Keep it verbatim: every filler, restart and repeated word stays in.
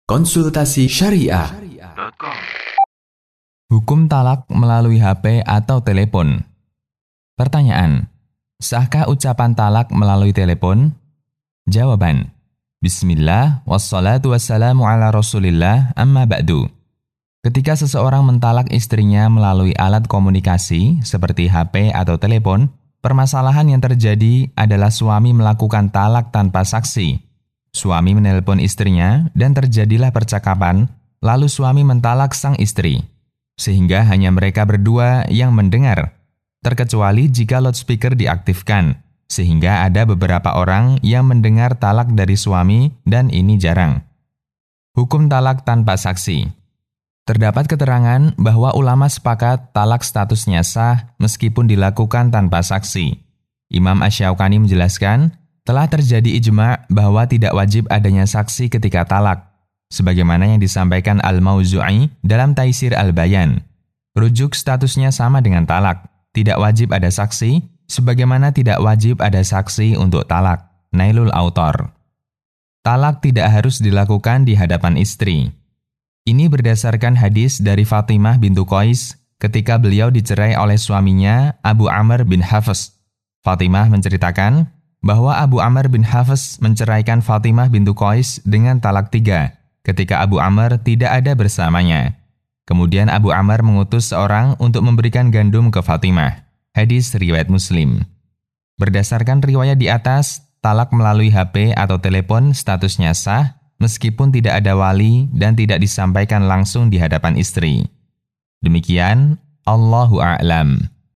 Konsultasi Syariah. Hukum talak melalui H P atau telepon. Pertanyaan: sahkah ucapan talak melalui telepon? Jawaban: Bismillah, wassalatu wassalamu ala rasulillah, amma ba'du. Ketika seseorang mentalak istrinya melalui alat komunikasi seperti H P atau telepon, permasalahan yang terjadi adalah suami melakukan talak tanpa saksi. Suami menelpon istrinya dan terjadilah percakapan, lalu suami mentalak sang istri. Sehingga hanya mereka berdua yang mendengar, terkecuali jika loudspeaker diaktifkan, sehingga ada beberapa orang yang mendengar talak dari suami dan ini jarang. Hukum talak tanpa saksi. Terdapat keterangan bahwa ulama sepakat talak statusnya sah meskipun dilakukan tanpa saksi. Imam Asy-Syaukani menjelaskan, telah terjadi ijma' bahwa tidak wajib adanya saksi ketika talak, sebagaimana yang disampaikan Al-Mauzu'i dalam Taisir Al-Bayan. Rujuk statusnya sama dengan talak, tidak wajib ada saksi, sebagaimana tidak wajib ada saksi untuk talak. Nailul Autor. Talak tidak harus dilakukan di hadapan istri. Ini berdasarkan hadis dari Fatimah bintu Qais ketika beliau dicerai oleh suaminya Abu Amr bin Hafs. Fatimah menceritakan bahwa Abu Amr bin Hafs menceraikan Fatimah bintu Qais dengan talak tiga ketika Abu Amr tidak ada bersamanya. Kemudian Abu Amr mengutus seorang untuk memberikan gandum ke Fatimah. Hadis riwayat Muslim. Berdasarkan riwayat di atas, talak melalui H P atau telepon statusnya sah meskipun tidak ada wali dan tidak disampaikan langsung di hadapan istri. Demikian, Allahu a'lam.